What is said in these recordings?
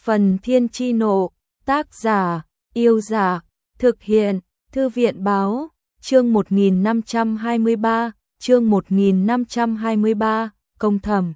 Phần Thiên Chi Nộ, tác giả, Yêu Giả, thực hiện, Thư viện Báo, chương 1523, công thẩm.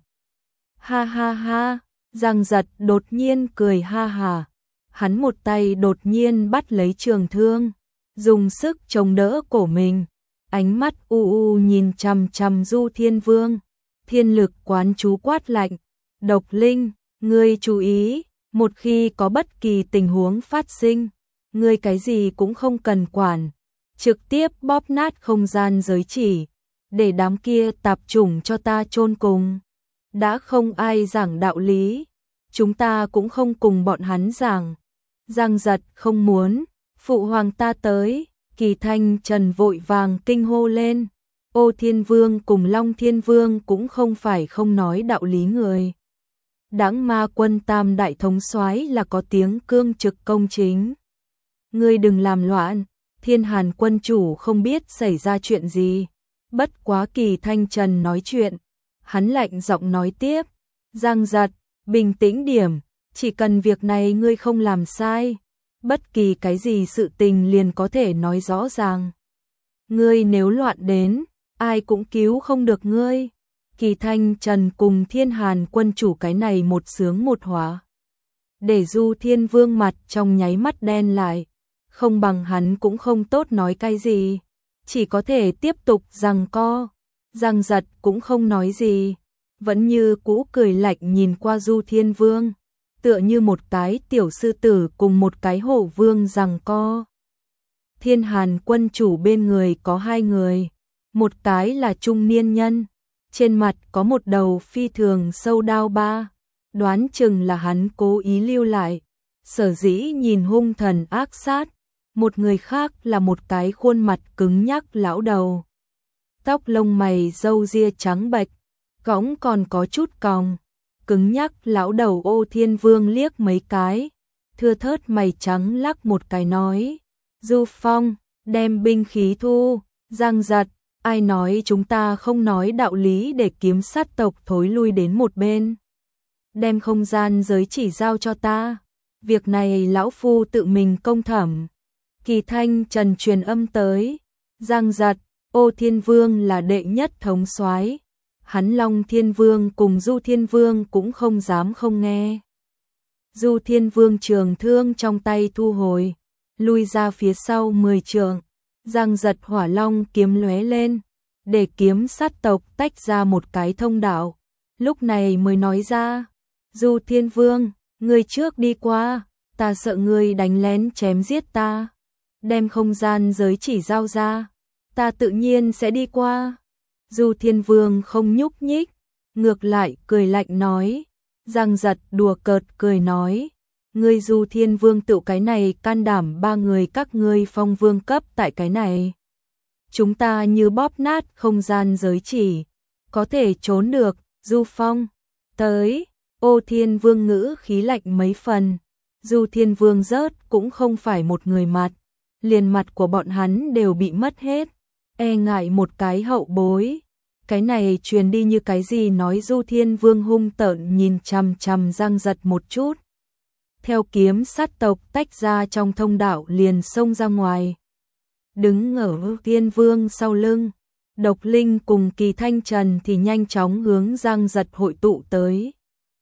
Ha ha ha, Giang Giật đột nhiên cười ha hà. Hắn một tay đột nhiên bắt lấy trường thương, dùng sức chống đỡ cổ mình, ánh mắt u u nhìn chằm chằm Du Thiên Vương, thiên lực quán chú quát lạnh, Độc Linh, ngươi chú ý, một khi có bất kỳ tình huống phát sinh, ngươi cái gì cũng không cần quản, trực tiếp bóp nát không gian giới chỉ, để đám kia tạp chủng cho ta chôn cùng. Đã không ai giảng đạo lý, chúng ta cũng không cùng bọn hắn giảng. Giang Giật không muốn, phụ hoàng ta tới, Kỳ Thanh Trần vội vàng kinh hô lên. Ô Thiên Vương cùng Long Thiên Vương cũng không phải không nói đạo lý người. Đãng Ma Quân Tam đại thống soái là có tiếng cương trực công chính. Ngươi đừng làm loạn, Thiên Hàn quân chủ không biết xảy ra chuyện gì. Bất quá Kỳ Thanh Trần nói chuyện, hắn lạnh giọng nói tiếp, Giang Giật, bình tĩnh điểm, chỉ cần việc này ngươi không làm sai, bất kỳ cái gì sự tình liền có thể nói rõ ràng. Ngươi nếu loạn đến, ai cũng cứu không được ngươi. Kỳ Thanh Trần cùng Thiên Hàn quân chủ cái này một sướng một họa. Để Du Thiên Vương mặt trong nháy mắt đen lại, không bằng hắn cũng không tốt nói cái gì, chỉ có thể tiếp tục giằng co. Giang Giật cũng không nói gì, vẫn như cũ cười lạnh nhìn qua Du Thiên Vương, tựa như một cái tiểu sư tử cùng một cái hổ vương giằng co. Thiên Hàn quân chủ bên người có hai người, một cái là trung niên nhân, trên mặt có một đầu phi thường sâu đao ba, đoán chừng là hắn cố ý lưu lại, sở dĩ nhìn hung thần ác sát. Một người khác là một cái khuôn mặt cứng nhắc lão đầu, tóc lông mày râu ria trắng bệch, cõng còn có chút cong, cứng nhắc lão đầu Ô Thiên Vương liếc mấy cái, thưa thớt mày trắng lắc một cái nói, Du Phong, đem binh khí thu. Giang Giật, ai nói chúng ta không nói đạo lý để kiếm sát tộc thối lui đến một bên. Đem không gian giới chỉ giao cho ta, việc này lão phu tự mình công thẩm. Kỳ Thanh Trần truyền âm tới, Giang Giật, Ô Thiên Vương là đệ nhất thống soái, hắn Long Thiên Vương cùng Du Thiên Vương cũng không dám không nghe. Du Thiên Vương trường thương trong tay thu hồi, lui ra phía sau 10 trượng. Giang Giật hỏa long kiếm lóe lên, để kiếm sát tộc tách ra một cái thông đạo. Lúc này mới nói ra, Du Thiên Vương, ngươi trước đi qua, ta sợ ngươi đánh lén chém giết ta. Đem không gian giới chỉ giao ra, ta tự nhiên sẽ đi qua. Du Thiên Vương không nhúc nhích, ngược lại cười lạnh nói. Giang Giật đùa cợt cười nói, ngươi Du Thiên Vương tự cái này can đảm ba người các ngươi phong vương cấp tại cái này. Chúng ta như bóp nát không gian giới chỉ, có thể trốn được. Du Phong, tới. Ô Thiên Vương ngữ khí lạnh mấy phần. Du Thiên Vương rớt cũng không phải một người mặt, liền mặt của bọn hắn đều bị mất hết, e ngại một cái hậu bối. Cái này truyền đi như cái gì nói. Du Thiên Vương hung tợn nhìn chằm chằm Giang Giật một chút, theo kiếm sát tộc tách ra trong thông đạo liền xông ra ngoài. Đứng ở Thiên Vương sau lưng, Độc Linh cùng Kỳ Thanh Trần thì nhanh chóng hướng Giang Giật hội tụ tới.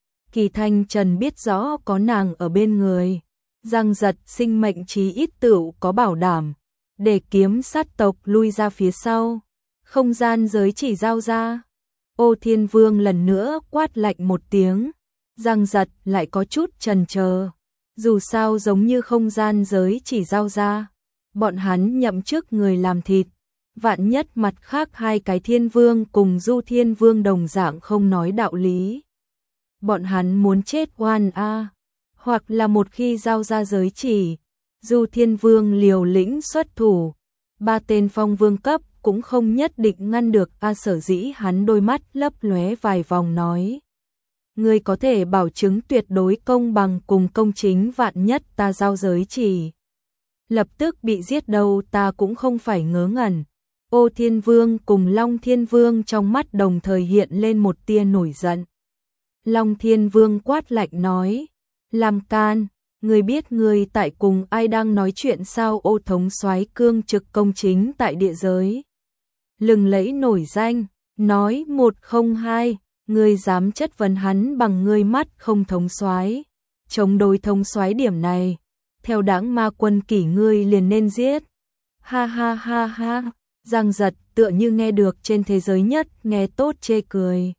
Kỳ Thanh Trần biết rõ có nàng ở bên người, Giang Giật sinh mệnh chí ít tựu có bảo đảm, để kiếm sát tộc lui ra phía sau, không gian giới chỉ giao ra. Ô Thiên Vương lần nữa quát lạnh một tiếng, Giang Giật lại có chút chần chờ, dù sao giống như không gian giới chỉ giao ra, bọn hắn nhậm chức người làm thịt, vạn nhất mặt khác hai cái Thiên Vương cùng Du Thiên Vương đồng dạng không nói đạo lý, bọn hắn muốn chết oan a. Hoặc là một khi giao ra giới chỉ, Du Thiên Vương liều lĩnh xuất thủ, ba tên phong vương cấp cũng không nhất định ngăn được a. Sở dĩ hắn đôi mắt lấp lóe vài vòng nói, ngươi có thể bảo chứng tuyệt đối công bằng cùng công chính, vạn nhất ta giao giới chỉ, lập tức bị giết đâu ta cũng không phải ngớ ngẩn. Ô Thiên Vương cùng Long Thiên Vương trong mắt đồng thời hiện lên một tia nổi giận. Long Thiên Vương quát lạnh nói, Làm can, ngươi biết ngươi tại cùng ai đang nói chuyện sao? Ô thống soái cương trực công chính tại địa giới. Lừng lẫy nổi danh, nói 102, ngươi dám chất vấn hắn bằng ngươi mắt không thống soái. Chống đối thống soái điểm này, theo đảng ma quân kỷ ngươi liền nên giết. Ha ha ha ha, Giang Giật tựa như nghe được trên thế giới nhất nghe tốt chê cười.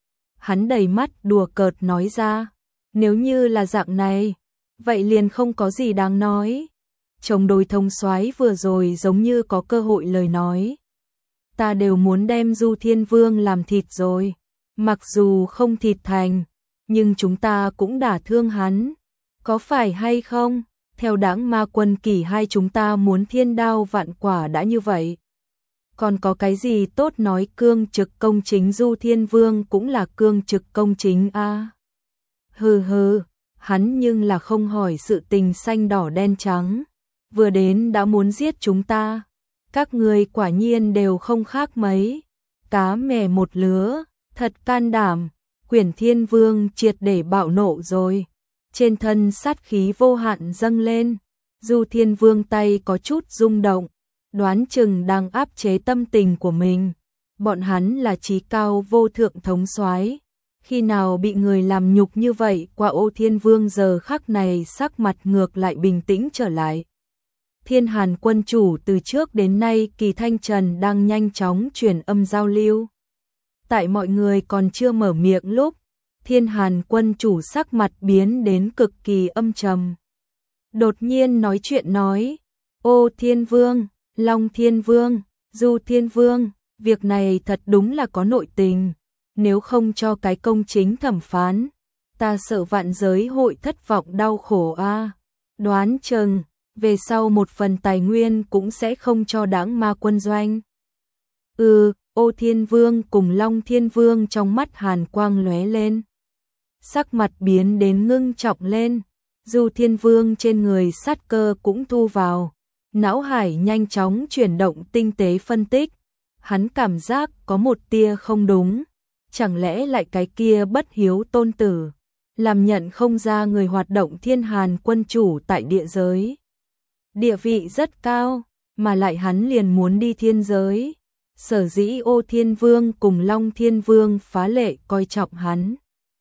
Hắn đầy mắt đùa cợt nói ra, nếu như là dạng này, vậy liền không có gì đáng nói. Chống đối thống soái vừa rồi giống như có cơ hội lời nói. Ta đều muốn đem Du Thiên Vương làm thịt rồi, mặc dù không thịt thành, nhưng chúng ta cũng đả thương hắn, có phải hay không? Theo đảng ma quân kỷ hai chúng ta muốn thiên đao vạn quả đã như vậy. Còn có cái gì tốt nói? Cương trực công chính, Du Thiên Vương cũng là cương trực công chính a. Hừ hừ, hắn nhưng là không hỏi sự tình xanh đỏ đen trắng, vừa đến đã muốn giết chúng ta. Các ngươi quả nhiên đều không khác mấy, cá mè một lứa, thật can đảm. Quyển Thiên Vương triệt để bạo nộ rồi, trên thân sát khí vô hạn dâng lên. Du Thiên Vương tay có chút rung động, đoán chừng đang áp chế tâm tình của mình. Bọn hắn là chí cao vô thượng thống soái, khi nào bị người làm nhục như vậy qua? Ô Thiên Vương giờ khắc này sắc mặt ngược lại bình tĩnh trở lại. Thiên Hàn quân chủ từ trước đến nay Kỳ Thanh Trần đang nhanh chóng truyền âm giao lưu. Tại mọi người còn chưa mở miệng lúc, Thiên Hàn quân chủ sắc mặt biến đến cực kỳ âm trầm. Đột nhiên nói chuyện nói, Ô Thiên Vương, Long Thiên Vương, Du Thiên Vương, việc này thật đúng là có nội tình, nếu không cho cái công chính thẩm phán, ta sợ vạn giới hội thất vọng đau khổ a. Đoán chừng về sau một phần tài nguyên cũng sẽ không cho đảng ma quân doanh. Ô Thiên Vương cùng Long Thiên Vương trong mắt hàn quang lóe lên, sắc mặt biến đến ngưng trọng lên. Du Thiên Vương trên người sát cơ cũng thu vào, não hải nhanh chóng chuyển động tinh tế phân tích. Hắn cảm giác có một tia không đúng, chẳng lẽ lại cái kia bất hiếu tôn tử, làm nhận không ra người hoạt động Thiên Hàn quân chủ tại địa giới. Địa vị rất cao, mà lại hắn liền muốn đi thiên giới. Sở dĩ Ô Thiên Vương cùng Long Thiên Vương phá lệ coi trọng hắn.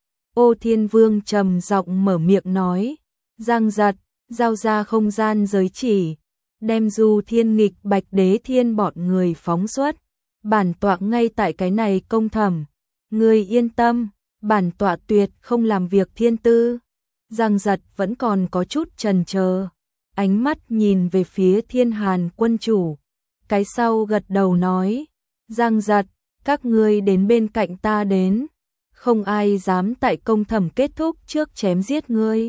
Ô Thiên Vương trầm giọng mở miệng nói, Giang Giật, giao ra không gian giới chỉ, đem Du Thiên Nghịch, Bạch Đế Thiên bọn người phóng xuất. Bản tọa ngay tại cái này công thẩm, người yên tâm, bản tọa tuyệt không làm việc thiên tư. Giang Giật vẫn còn có chút chần chờ, ánh mắt nhìn về phía Thiên Hàn quân chủ, cái sau gật đầu nói, Giang Giật, các ngươi đến bên cạnh ta đến, không ai dám tại công thẩm kết thúc trước chém giết ngươi.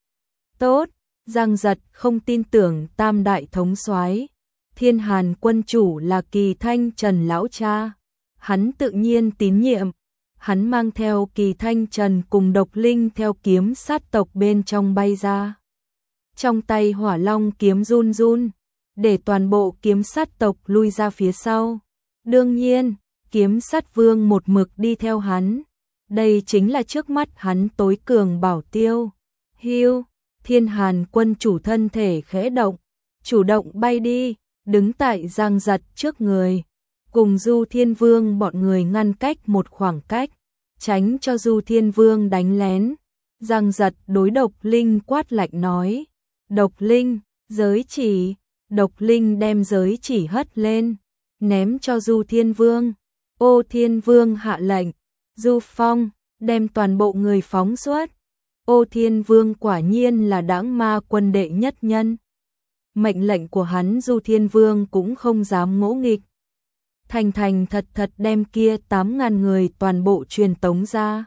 Tốt, Giang Giật không tin tưởng tam đại thống soái. Thiên Hàn quân chủ là Kỳ Thanh Trần lão cha, hắn tự nhiên tín nhiệm. Hắn mang theo Kỳ Thanh Trần cùng Độc Linh theo kiếm sát tộc bên trong bay ra. Trong tay Hỏa Long kiếm run run, để toàn bộ kiếm sát tộc lui ra phía sau. Đương nhiên, kiếm sát vương một mực đi theo hắn. Đây chính là trước mắt hắn tối cường bảo tiêu. Hưu, Thiên Hàn quân chủ thân thể khẽ động, chủ động bay đi, đứng tại Giang Giật trước người, cùng Du Thiên Vương bọn người ngăn cách một khoảng cách, tránh cho Du Thiên Vương đánh lén. Giang Giật đối Độc Linh quát lạnh nói, Độc Linh, giới chỉ. Độc Linh đem giới chỉ hất lên, ném cho Du Thiên Vương. Ô Thiên Vương hạ lệnh, Du Phong, đem toàn bộ người phóng xuất. Ô Thiên Vương quả nhiên là đãng ma quân đệ nhất nhân. Mệnh lệnh của hắn Du Thiên Vương cũng không dám ngỗ nghịch. Thành thành thật thật đem kia 8.000 người toàn bộ truyền tống ra.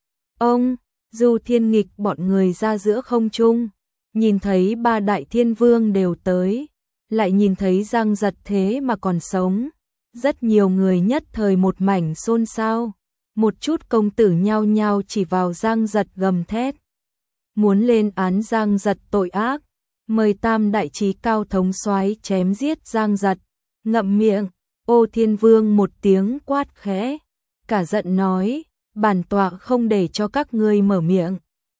Ông, Du Thiên Nghịch bọn người ra giữa không trung, nhìn thấy ba đại thiên vương đều tới, lại nhìn thấy Giang Giật thế mà còn sống. Rất nhiều người nhất thời một mảnh xôn xao, một chút công tử nhao nhao chỉ vào Giang Giật gầm thét. Muốn lên án Giang Giật tội ác, mời tam đại chí cao thống soái chém giết Giang Giật. Ngậm miệng, Ô Thiên Vương một tiếng quát khẽ, cả giận nói, bản tọa không để cho các ngươi mở miệng,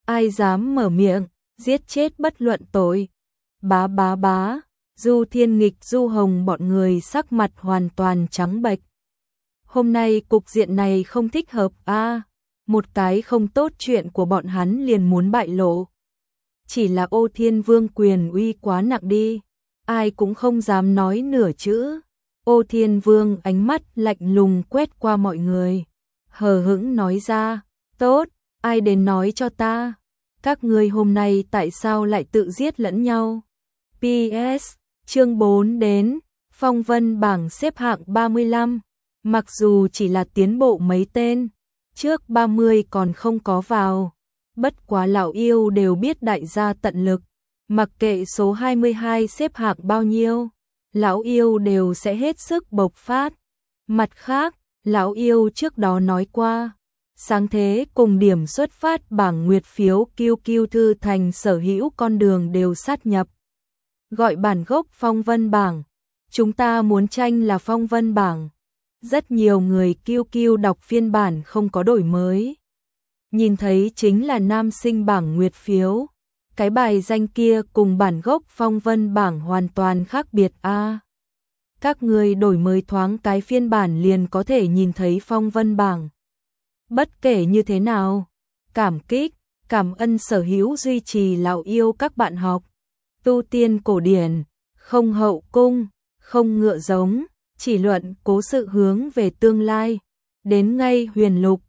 ai dám mở miệng, giết chết bất luận tội. Bá bá bá, Du Thiên Nghịch, Du Hồng bọn người sắc mặt hoàn toàn trắng bệch. Hôm nay cục diện này không thích hợp a, một cái không tốt chuyện của bọn hắn liền muốn bại lộ. Chỉ là Ô Thiên Vương quyền uy quá nặng đi, ai cũng không dám nói nửa chữ. Ô Thiên Vương ánh mắt lạnh lùng quét qua mọi người, hờ hững nói ra, tốt, ai đến nói cho ta, các ngươi hôm nay tại sao lại tự giết lẫn nhau. PS, chương 4 đến, phong vân bảng xếp hạng 35, mặc dù chỉ là tiến bộ mấy tên, trước 30 còn không có vào, bất quá lão yêu đều biết đại gia tận lực, mặc kệ số 22 xếp hạng bao nhiêu, lão yêu đều sẽ hết sức bộc phát. Mặt khác, lão yêu trước đó nói qua, sáng thế cùng điểm xuất phát bảng nguyệt phiếu Kiêu Kiêu Thư Thành sở hữu con đường đều sát nhập. Gọi bản gốc phong vân bảng, chúng ta muốn tranh là phong vân bảng. Rất nhiều người Kiêu Kiêu đọc phiên bản không có đổi mới. Nhìn thấy chính là nam sinh bảng nguyệt phiếu. Cái bài danh kia cùng bản gốc phong vân bảng hoàn toàn khác biệt a. Các người đổi mới thoáng cái phiên bản liền có thể nhìn thấy phong vân bảng. Bất kể như thế nào, cảm kích, cảm ơn sở hữu duy trì lão yêu các bạn học. Tu tiên cổ điển, không hậu cung, không ngựa giống, chỉ luận cố sự hướng về tương lai. Đến ngay huyền lục,